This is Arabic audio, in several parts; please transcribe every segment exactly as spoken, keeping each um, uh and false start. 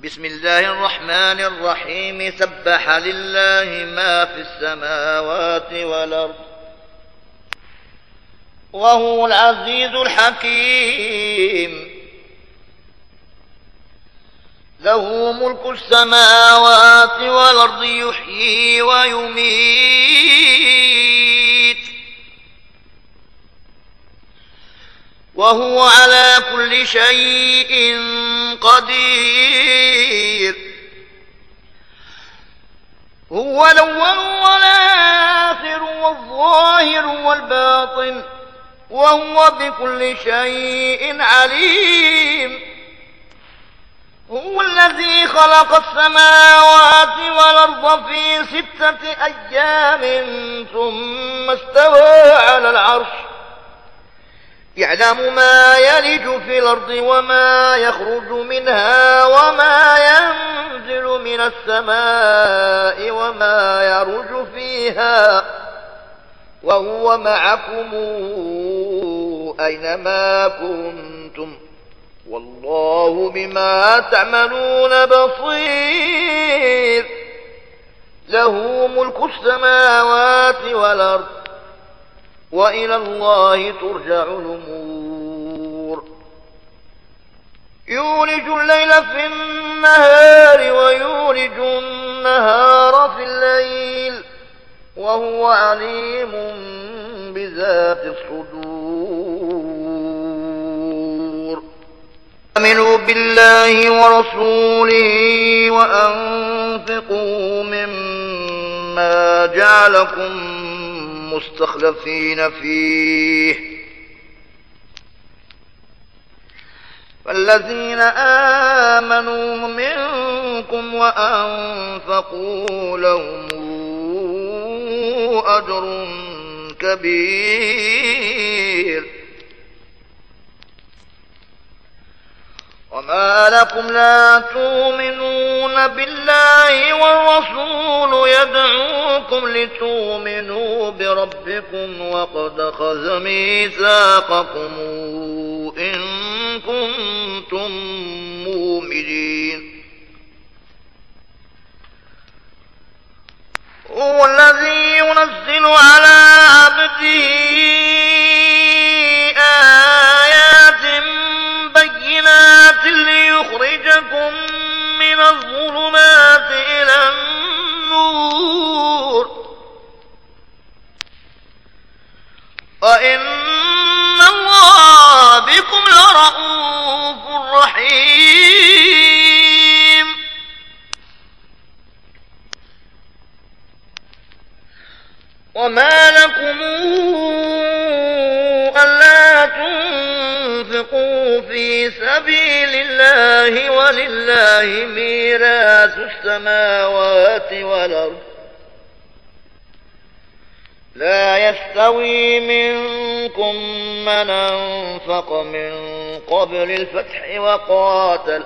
بسم الله الرحمن الرحيم سبح لله ما في السماوات والأرض وهو العزيز الحكيم له ملك السماوات والأرض يحيي ويميت وهو على كل شيء قدير هو الأول والآخر والظاهر والباطن وهو بكل شيء عليم هو الذي خلق السماوات والأرض في ستة أيام ثم استوى على العرش يعلم ما يلج في الأرض وما يخرج منها وما ينزل من السماء وما يعرج فيها وهو معكم أينما كنتم والله بما تعملون بصير له ملك السماوات والأرض وإلى الله ترجع الأمور يولج الليل في النهار ويولج النهار في الليل وهو عليم بذات الصدور آمنوا بالله ورسوله وأنفقوا مما جعلكم مستخلفين فيه فالذين آمنوا منكم وأنفقوا لهم أجر كبير وما لكم لا تؤمنون بالله والرسول يدعوكم لتؤمنوا بربكم وقد أخذ ميثاقكم إن كنتم مؤمنين هو الذي ينزل على عبده آيات بينات ليخرجكم من الظلمات إلى النور وإن الله بكم لرءوف رحيم وما لكم ألا تنفقوا في سبيل الله ولله ميراث السماوات والأرض لا يستوي منكم من أنفق من قبل الفتح وقاتل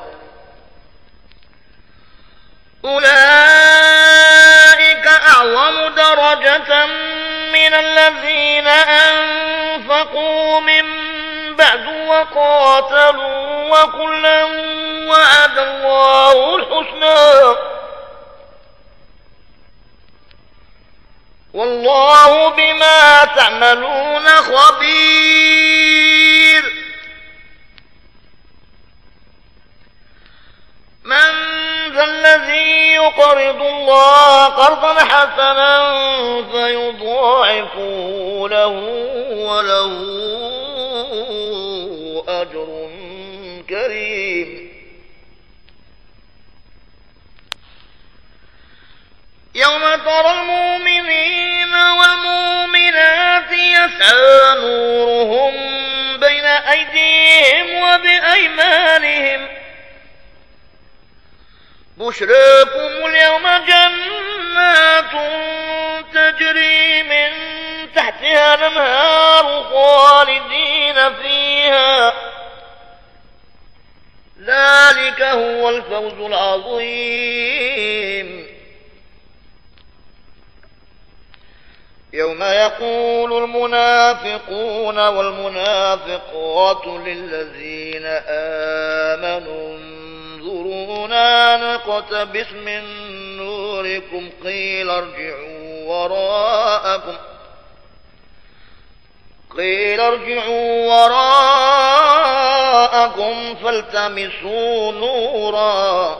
أولئك أعظم درجة من الذين أنفقوا من بعد وقاتلوا وكلا وعد الله الحسنى والله بما تعملون خبير من ذا الذي يقرض الله قرضا حسنا فيضاعفه له وله أجر كريم يوم ترى المؤمنين والمؤمنات يسعى نورهم بين أيديهم وبأيمانهم بشراكم اليوم جنات تجري من تحتها الأنهار خالدين فيها ذلك هو الفوز العظيم يوم يقول المنافقون والمنافقات للذين آمنوا انظرونا نقتبس من نوركم قيل ارجعوا وراءكم قيل ارجعوا وراءكم فالتمسوا نورا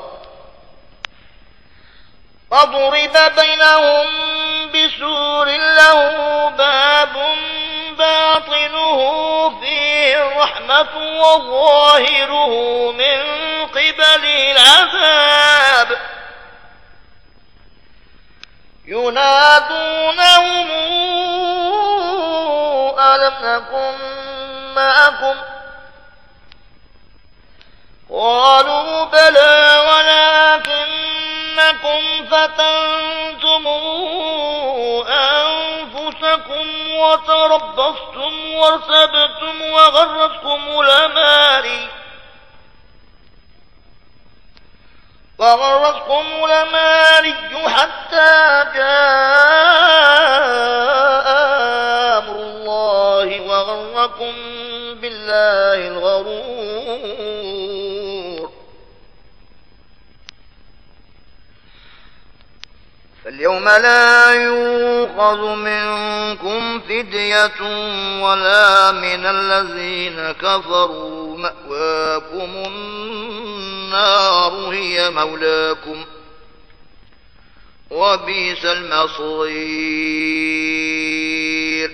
فضرب بينهم بسور له باب باطنه فيه الرحمة وظاهره من قبله العذاب ينادونهم ألم نكن معكم قالوا بلى ولكنكم فتنتم أنفسكم وتربصتم وارتبتم وغرتكم الأماني وغرتكم الأماني حتى جاء أمر الله وغركم بالله الغرور فاليوم لا يؤخذ منكم فدية ولا من الذين كفروا مأواكم النار هي مولاكم وبئس المصير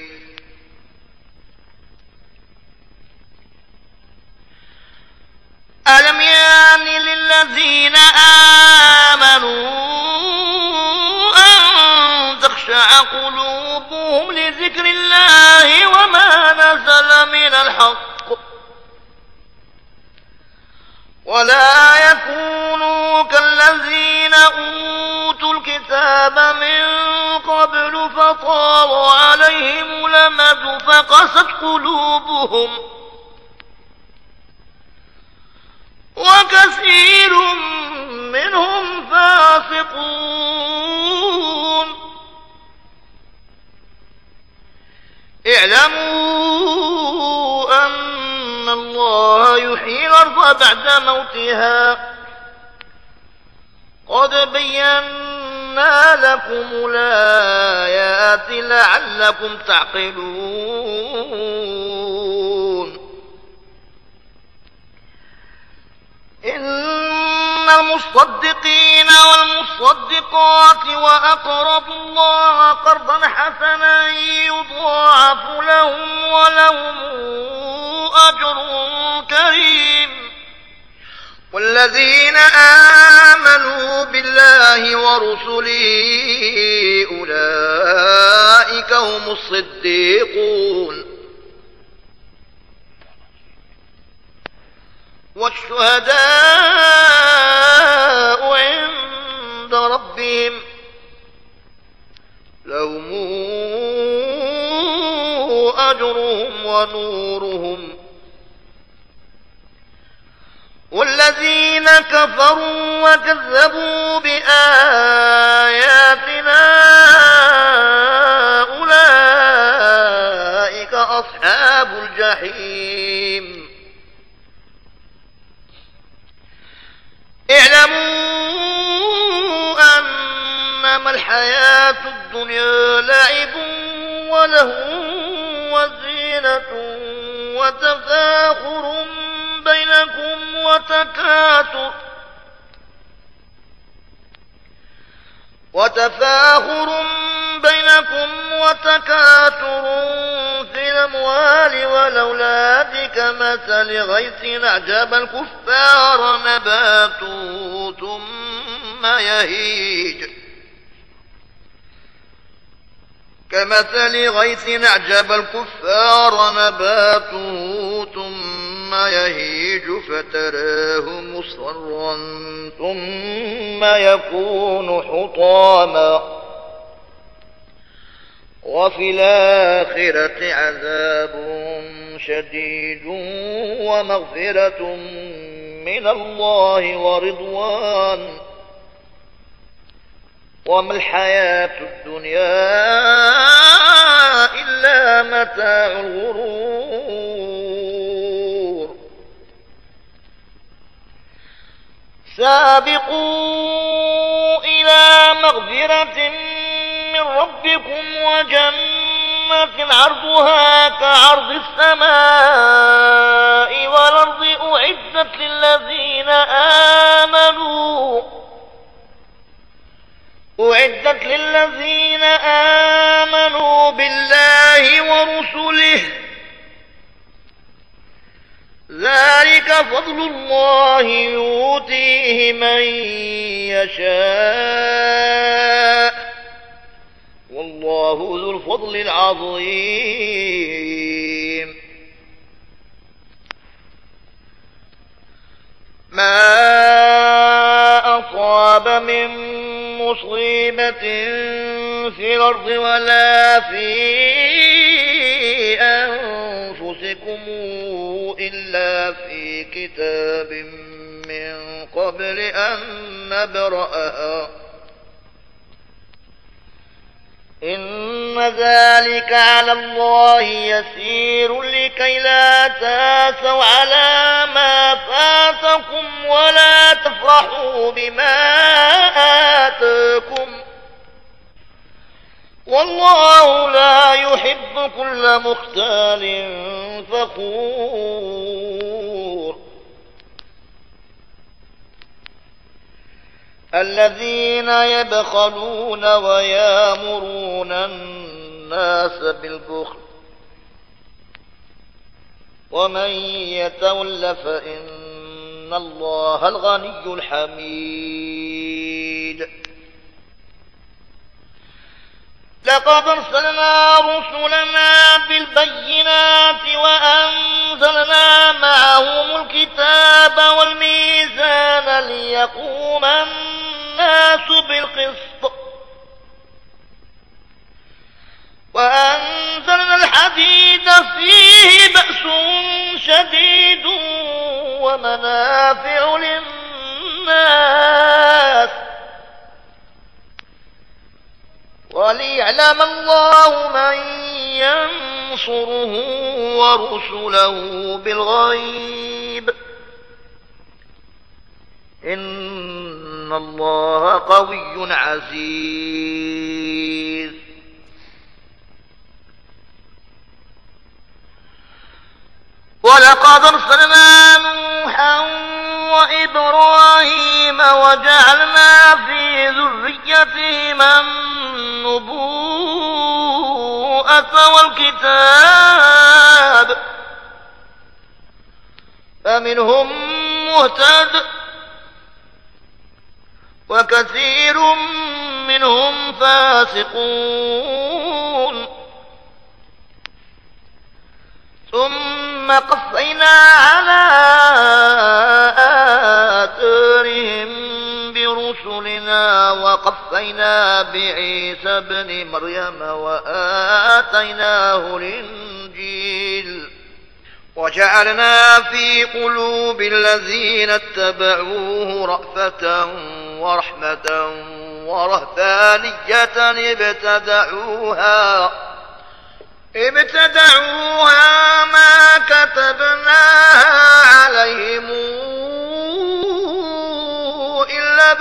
ألم يان للذين آمنوا أن تخشع قلوبهم لذكر الله وما نزل من الحق ولا يكونوا كالذين أوتوا الكتاب من قبل فطال عليهم الأمد فقست قلوبهم وكثير منهم فاسقون اعلموا أن الله يحيي الأرض بعد موتها قد بينا لكم الآيات لعلكم تعقلون إن المصدقين والمصدقات وأقرضوا الله قرضا حسنا يضاعف لهم ولهم أجر كريم والذين آمنوا بالله ورسله أولئك هم الصديقون والشهداء عند ربهم لهم أجرهم ونورهم والذين كفروا وكذبوا بآياتنا أولئك أصحاب الجحيم اعلموا أنما الحياة الدنيا لعب وله وزينة وتفاخر بينكم وتكاثر وتفاخر بينكم وتكاثر في الأموال والأولاد كمثل غيث أعجب الكفار نباته ثم يهيج كمثل غيث أعجب الكفار نباته ثم يهيج فتراه مصفرا ثم يكون حطاما وفي الآخرة عذاب شديد ومغفرة من الله ورضوان وما الحياة الدنيا إلا متاع الغرور سابقوا إلى مغفرة من ربكم وجنة عرضها كعرض السماء والأرض أعدت للذين آمنوا أعدت للذين آمنوا بالله ورسله ذلك فضل الله يؤتيه من يشاء والله ذو الفضل العظيم. ما أصاب من مصيبة في الأرض ولا في أنفسكم إلا في كتاب من قبل أن نبرأها إن ذلك على الله يسير لكي لا تاسوا على ما فاتكم ولا تفرحوا بما آتاكم والله لا يحب كل مختال فخور. الذين يبخلون ويامرون الناس بالبخل ومن يتول فإن الله الغني الحميد. لقد أرسلنا رسلنا بالبينات وأنزلنا معهم الكتاب والميزان ليقوم الناس بالقسط وأنزلنا الحديد فيه بأس شديد ومنافع للناس وليعلم الله من ينصره ورسله بالغيب إن الله قوي عزيز. ولقد أرسلنا نوحا وإبراهيم وجعلنا في ذريتهما النبوءة والكتاب فمنهم مهتد وكثير منهم فاسقون. ثم قفينا على آثارهم برسلنا وقفينا بعيسى ابن مريم وآتيناه الإنجيل وجعلنا في قلوب الذين اتبعوه رأفة ورحمة ورهبانية ابتدعوها ابتدعوها ما كتبناها عليهم إلا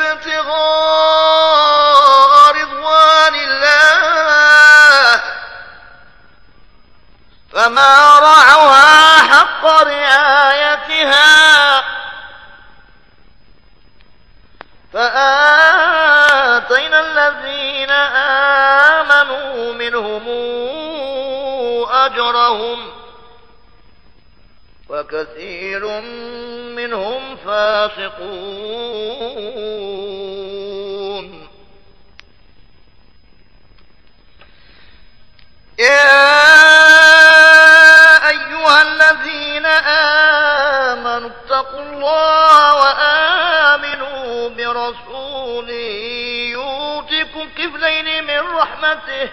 ابتغاء رضوان الله فما رعوها حق رعايتها فآتينا الذين آمنوا منهم أجرهم وكثير منهم فاسقون. يا أيها الذين آمنوا اتقوا الله وآمنوا برسوله يؤتكم كفلين من رحمته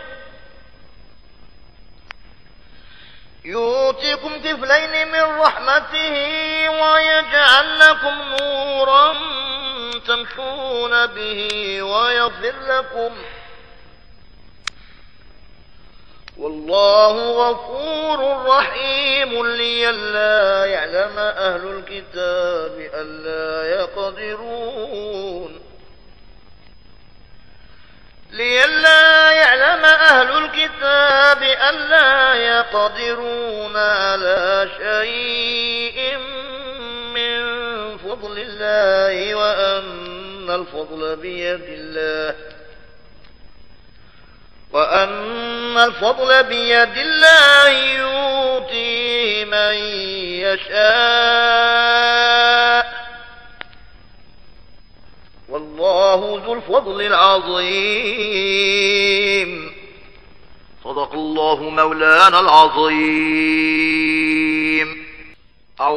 يؤتكم كفلين من رحمته ويجعل لكم نورا تمشون به ويغفر لكم والله غفور رحيم لئلا يعلم أهل الكتاب ألا يقدرون لئلا يعلم أهل الكتاب ألا يقدرون على شيء من فضل الله وأن الفضل بيد الله وأن الفضل بيد الله يؤتيه من يشاء والله ذو الفضل العظيم. صدق الله مولانا العظيم.